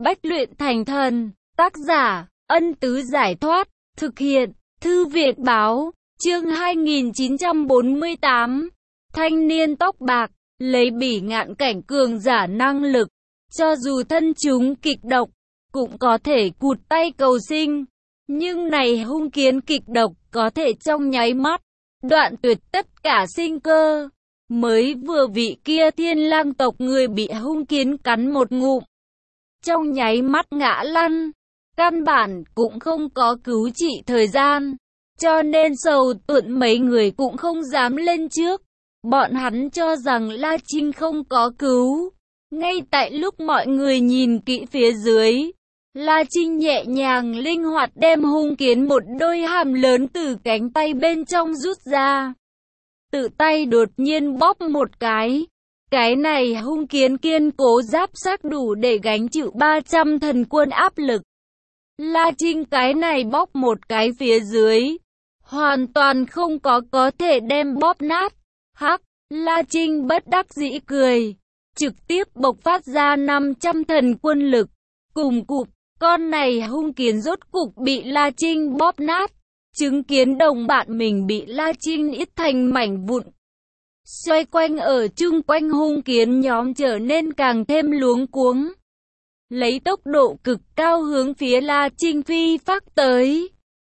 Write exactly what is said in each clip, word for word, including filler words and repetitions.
Bách luyện thành thần. Tác giả, Ân Tứ Giải Thoát. Thực hiện, Thư viện Báo. Chương hai nghìn chín trăm bốn mươi tám. Thanh niên tóc bạc, lấy bỉ ngạn cảnh cường giả năng lực. Cho dù thân chúng kịch độc, cũng có thể cụt tay cầu sinh. Nhưng này hung kiến kịch độc, có thể trong nháy mắt đoạn tuyệt tất cả sinh cơ. Mới vừa vị kia thiên lang tộc người bị hung kiến cắn một ngụm, trong nháy mắt ngã lăn, căn bản cũng không có cứu trị thời gian. Cho nên Sầu Tuận mấy người cũng không dám lên trước. Bọn hắn cho rằng La Trinh không có cứu. Ngay tại lúc mọi người nhìn kỹ phía dưới, La Trinh nhẹ nhàng linh hoạt đem hung kiến một đôi hàm lớn từ cánh tay bên trong rút ra. Tự tay đột nhiên bóp một cái. Cái này hung kiến kiên cố giáp xác đủ để gánh chịu ba trăm thần quân áp lực. La Trinh cái này bóp một cái phía dưới, hoàn toàn không có có thể đem bóp nát. Hắc, La Trinh bất đắc dĩ cười, trực tiếp bộc phát ra năm trăm thần quân lực. Cùng cụp, con này hung kiến rốt cục bị La Trinh bóp nát. Chứng kiến đồng bạn mình bị La Trinh ít thành mảnh vụn, xoay quanh ở chung quanh hung kiến nhóm trở nên càng thêm luống cuống. Lấy tốc độ cực cao hướng phía La Trinh phi phác tới.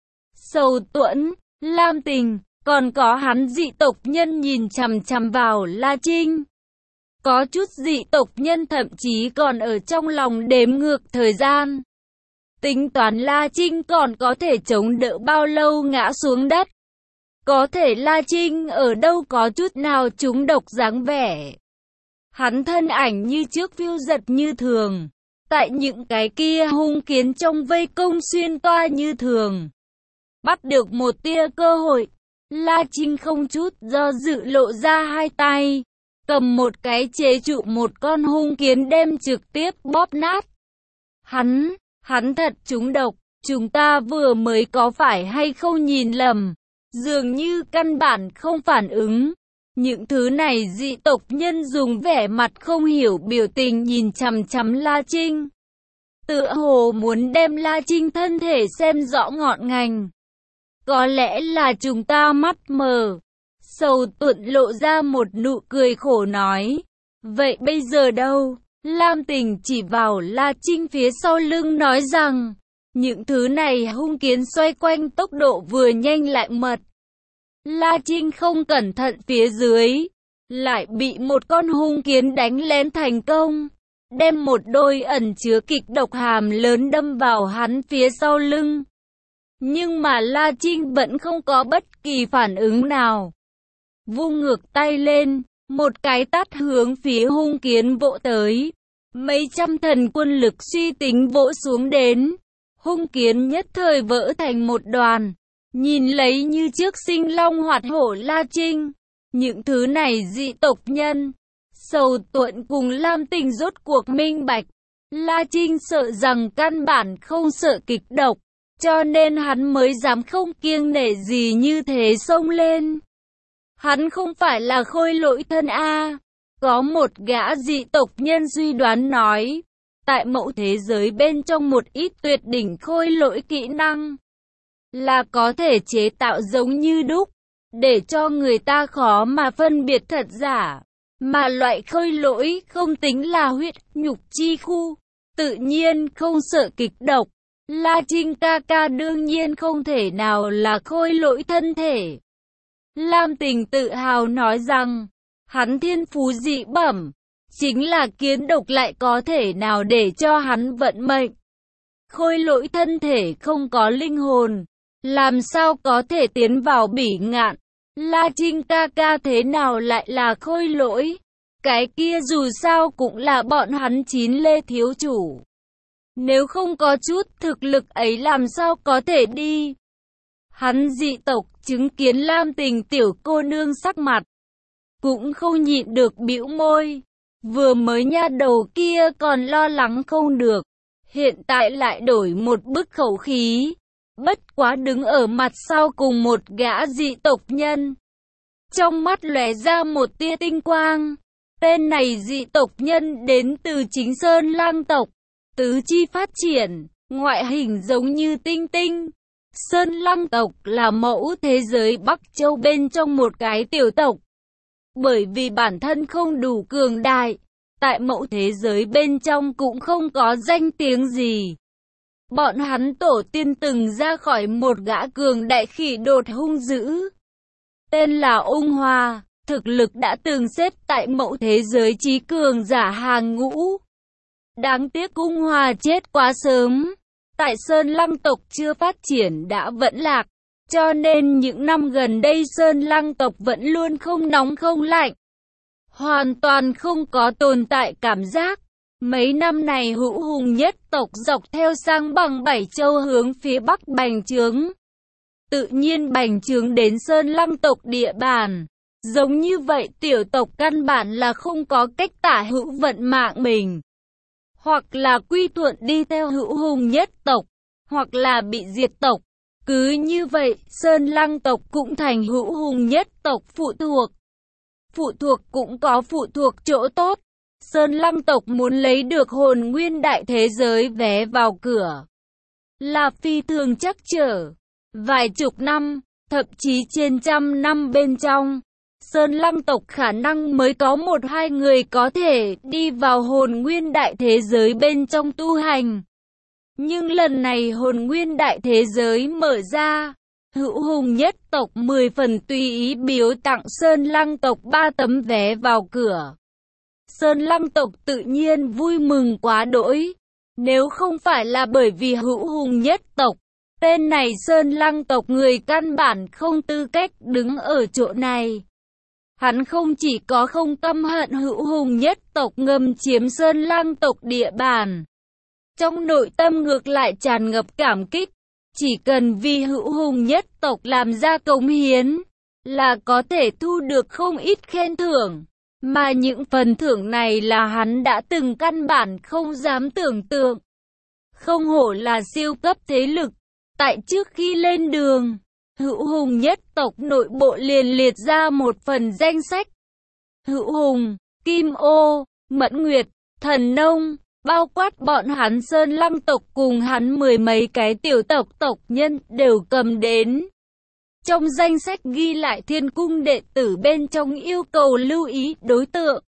Sầu Tuẫn, Lam Tình, còn có hắn dị tộc nhân nhìn chằm chằm vào La Trinh. Có chút dị tộc nhân thậm chí còn ở trong lòng đếm ngược thời gian, tính toán La Trinh còn có thể chống đỡ bao lâu ngã xuống đất. Có thể La Trinh ở đâu có chút nào trúng độc dáng vẻ. Hắn thân ảnh như trước phiêu giật như thường, tại những cái kia hung kiến trong vây công xuyên toa như thường. Bắt được một tia cơ hội, La Trinh không chút do dự lộ ra hai tay, cầm một cái chế trụ một con hung kiến đem trực tiếp bóp nát. Hắn, hắn thật trúng độc, chúng ta vừa mới có phải hay không nhìn lầm, dường như căn bản không phản ứng. Những thứ này dị tộc nhân dùng vẻ mặt không hiểu biểu tình nhìn chằm chằm La Trinh, tựa hồ muốn đem La Trinh thân thể xem rõ ngọn ngành. Có lẽ là chúng ta mắt mờ. Sầu Tuận lộ ra một nụ cười khổ nói. Vậy bây giờ đâu? Lam Tình chỉ vào La Trinh phía sau lưng nói rằng, những thứ này hung kiến xoay quanh tốc độ vừa nhanh lại mật. La Trinh không cẩn thận phía dưới, lại bị một con hung kiến đánh lén thành công, đem một đôi ẩn chứa kịch độc hàm lớn đâm vào hắn phía sau lưng. Nhưng mà La Trinh vẫn không có bất kỳ phản ứng nào. Vung ngược tay lên, một cái tát hướng phía hung kiến vỗ tới. Mấy trăm thần quân lực suy tính vỗ xuống đến. Hung kiến nhất thời vỡ thành một đoàn. Nhìn lấy như trước sinh long hoạt hổ La Trinh. Những thứ này dị tộc nhân, Sầu Tuận cùng Lam Tình rốt cuộc minh bạch. La Trinh sợ rằng căn bản không sợ kịch độc, cho nên hắn mới dám không kiêng nể gì như thế xông lên. Hắn không phải là khôi lỗi thân A. Có một gã dị tộc nhân suy đoán nói, tại mẫu thế giới bên trong một ít tuyệt đỉnh khôi lỗi kỹ năng, là có thể chế tạo giống như đúc, để cho người ta khó mà phân biệt thật giả. Mà loại khôi lỗi không tính là huyết nhục chi khu, tự nhiên không sợ kịch độc. La Trinh ca ca đương nhiên không thể nào là khôi lỗi thân thể. Lam Tình tự hào nói rằng, hắn thiên phú dị bẩm, chính là kiến độc lại có thể nào để cho hắn vận mệnh. Khôi lỗi thân thể không có linh hồn, làm sao có thể tiến vào bỉ ngạn. La Trinh ca ca thế nào lại là khôi lỗi? Cái kia dù sao cũng là bọn hắn chín lê thiếu chủ. Nếu không có chút thực lực ấy làm sao có thể đi? Hắn dị tộc chứng kiến Lam Tình tiểu cô nương sắc mặt, cũng không nhịn được bĩu môi. Vừa mới nha đầu kia còn lo lắng không được, hiện tại lại đổi một bức khẩu khí. Bất quá đứng ở mặt sau cùng một gã dị tộc nhân, trong mắt lóe ra một tia tinh quang. Tên này dị tộc nhân đến từ Chính Sơn Lang tộc, tứ chi phát triển, ngoại hình giống như tinh tinh. Sơn Lăng tộc là mẫu thế giới Bắc Châu bên trong một cái tiểu tộc. Bởi vì bản thân không đủ cường đại, tại mẫu thế giới bên trong cũng không có danh tiếng gì. Bọn hắn tổ tiên từng ra khỏi một gã cường đại khỉ đột hung dữ. Tên là Ung Hoa, thực lực đã từng xếp tại mẫu thế giới chí cường giả hàng ngũ. Đáng tiếc Ung Hoa chết quá sớm. Tại Sơn Lăng tộc chưa phát triển đã vẫn lạc. Cho nên những năm gần đây Sơn Lăng tộc vẫn luôn không nóng không lạnh. Hoàn toàn không có tồn tại cảm giác. Mấy năm này hữu hùng nhất tộc dọc theo sang bằng bảy châu hướng phía bắc bành trướng. Tự nhiên bành trướng đến Sơn Lăng tộc địa bàn. Giống như vậy tiểu tộc căn bản là không có cách tả hữu vận mạng mình. Hoặc là quy thuận đi theo hữu hùng nhất tộc, hoặc là bị diệt tộc. Cứ như vậy, Sơn Lăng tộc cũng thành hữu hùng nhất tộc phụ thuộc. Phụ thuộc cũng có phụ thuộc chỗ tốt. Sơn Lăng tộc muốn lấy được hồn nguyên đại thế giới vé vào cửa là phi thường chắc trở. Vài chục năm, thậm chí trên trăm năm bên trong, Sơn Lăng tộc khả năng mới có một hai người có thể đi vào hồn nguyên đại thế giới bên trong tu hành. Nhưng lần này hồn nguyên đại thế giới mở ra, hữu hùng nhất tộc mười phần tùy ý biếu tặng Sơn Lăng tộc ba tấm vé vào cửa. Sơn Lăng tộc tự nhiên vui mừng quá đỗi. Nếu không phải là bởi vì hữu hùng nhất tộc, tên này Sơn Lăng tộc người căn bản không tư cách đứng ở chỗ này. Hắn không chỉ có không căm hận hữu hùng nhất tộc ngầm chiếm Sơn Lăng tộc địa bàn. Trong nội tâm ngược lại tràn ngập cảm kích. Chỉ cần vì hữu hùng nhất tộc làm ra cống hiến, là có thể thu được không ít khen thưởng. Mà những phần thưởng này là hắn đã từng căn bản không dám tưởng tượng. Không hổ là siêu cấp thế lực. Tại trước khi lên đường, hữu hùng nhất tộc nội bộ liền liệt ra một phần danh sách. Hữu hùng, Kim Ô, Mẫn Nguyệt, Thần Nông, bao quát bọn hắn Sơn Lăng tộc cùng hắn mười mấy cái tiểu tộc tộc nhân đều cầm đến. Trong danh sách ghi lại thiên cung đệ tử bên trong yêu cầu lưu ý đối tượng.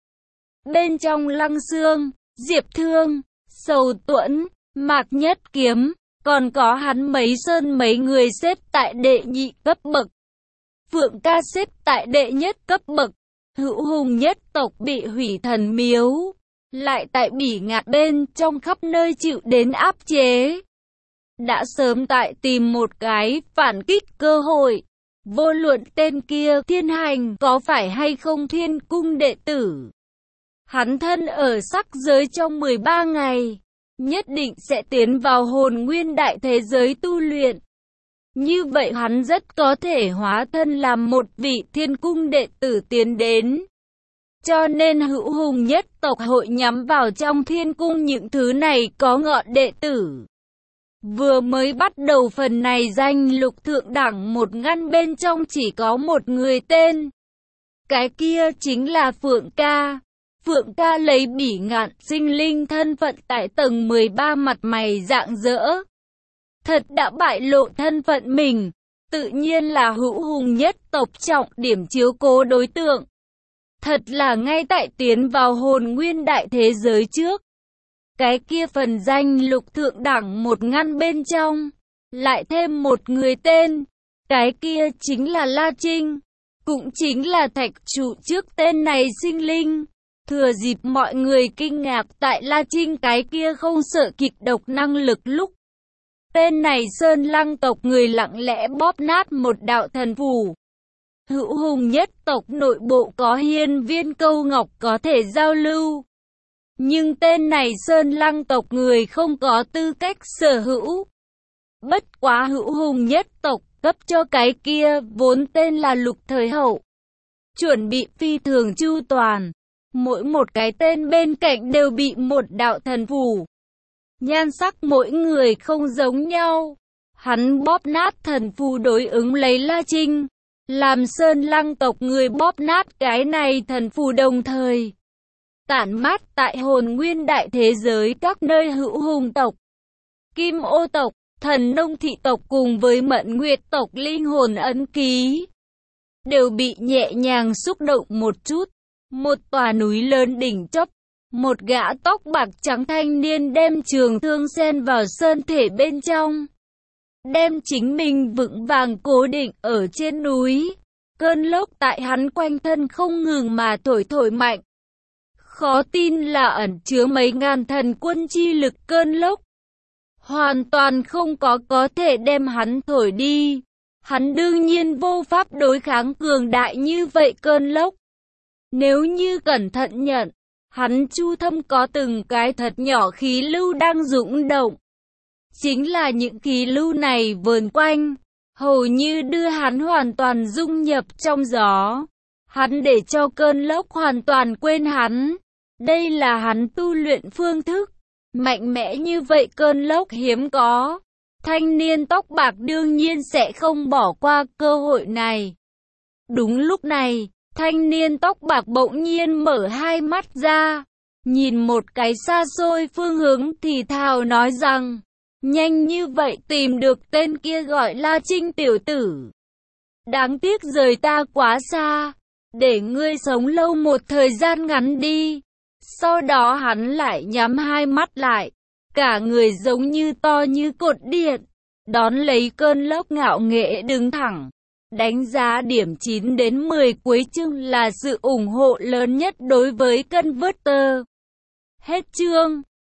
Bên trong Lăng Xương, Diệp Thương, Sầu Tuẫn, Mạc Nhất Kiếm, còn có hắn mấy sơn mấy người xếp tại đệ nhị cấp bậc. Phượng Ca xếp tại đệ nhất cấp bậc. Hữu hùng nhất tộc bị hủy thần miếu, lại tại bỉ ngạn bên trong khắp nơi chịu đến áp chế. Đã sớm tại tìm một cái phản kích cơ hội. Vô luận tên kia Thiên Hành có phải hay không thiên cung đệ tử, hắn thân ở sắc giới trong mười ba ngày, nhất định sẽ tiến vào hồn nguyên đại thế giới tu luyện. Như vậy hắn rất có thể hóa thân làm một vị thiên cung đệ tử tiến đến. Cho nên hữu hùng nhất tộc hội nhắm vào trong thiên cung những thứ này có ngọn đệ tử. Vừa mới bắt đầu phần này danh lục thượng đẳng một ngăn bên trong chỉ có một người tên. Cái kia chính là Phượng Ca. Phượng Ca lấy bỉ ngạn sinh linh thân phận tại tầng mười ba mặt mày rạng rỡ. Thật đã bại lộ thân phận mình, tự nhiên là hữu hùng nhất tộc trọng điểm chiếu cố đối tượng. Thật là ngay tại tiến vào hồn nguyên đại thế giới trước. Cái kia phần danh lục thượng đẳng một ngăn bên trong, lại thêm một người tên, cái kia chính là La Trinh, cũng chính là thạch trụ trước tên này sinh linh. Thừa dịp mọi người kinh ngạc tại La Trinh cái kia không sợ kịch độc năng lực lúc, tên này Sơn Lăng tộc người lặng lẽ bóp nát một đạo thần phù. Hữu hùng nhất tộc nội bộ có hiên viên câu ngọc có thể giao lưu. Nhưng tên này Sơn Lăng tộc người không có tư cách sở hữu. Bất quá hữu hùng nhất tộc cấp cho cái kia vốn tên là Lục Thời Hậu. Chuẩn bị phi thường chu toàn. Mỗi một cái tên bên cạnh đều bị một đạo thần phù. Nhan sắc mỗi người không giống nhau. Hắn bóp nát thần phù đối ứng lấy La Trinh. Làm Sơn Lăng tộc người bóp nát cái này thần phù đồng thời. tản mát tại hồn nguyên đại thế giới các nơi hữu hùng tộc, Kim Ô tộc, Thần Nông thị tộc cùng với Mận Nguyệt tộc linh hồn ấn ký, đều bị nhẹ nhàng xúc động một chút. Một tòa núi lớn đỉnh chóp, một gã tóc bạc trắng thanh niên đem trường thương xen vào sơn thể bên trong, đem chính mình vững vàng cố định ở trên núi. Cơn lốc tại hắn quanh thân không ngừng mà thổi thổi mạnh. Khó tin là ẩn chứa mấy ngàn thần quân chi lực cơn lốc, hoàn toàn không có có thể đem hắn thổi đi. Hắn đương nhiên vô pháp đối kháng cường đại như vậy cơn lốc. Nếu như cẩn thận nhận, hắn chu thâm có từng cái thật nhỏ khí lưu đang dũng động. Chính là những khí lưu này vờn quanh, hầu như đưa hắn hoàn toàn dung nhập trong gió. Hắn để cho cơn lốc hoàn toàn quên hắn. Đây là hắn tu luyện phương thức. Mạnh mẽ như vậy cơn lốc hiếm có. Thanh niên tóc bạc đương nhiên sẽ không bỏ qua cơ hội này. Đúng lúc này, thanh niên tóc bạc bỗng nhiên mở hai mắt ra, nhìn một cái xa xôi phương hướng thì thào nói rằng, nhanh như vậy tìm được tên kia gọi La Trinh tiểu tử. Đáng tiếc rời ta quá xa, để ngươi sống lâu một thời gian ngắn đi. Sau đó hắn lại nhắm hai mắt lại, cả người giống như to như cột điện, đón lấy cơn lốc ngạo nghễ đứng thẳng. Đánh giá điểm chín đến mười cuối chương là sự ủng hộ lớn nhất đối với Converter. Hết chương.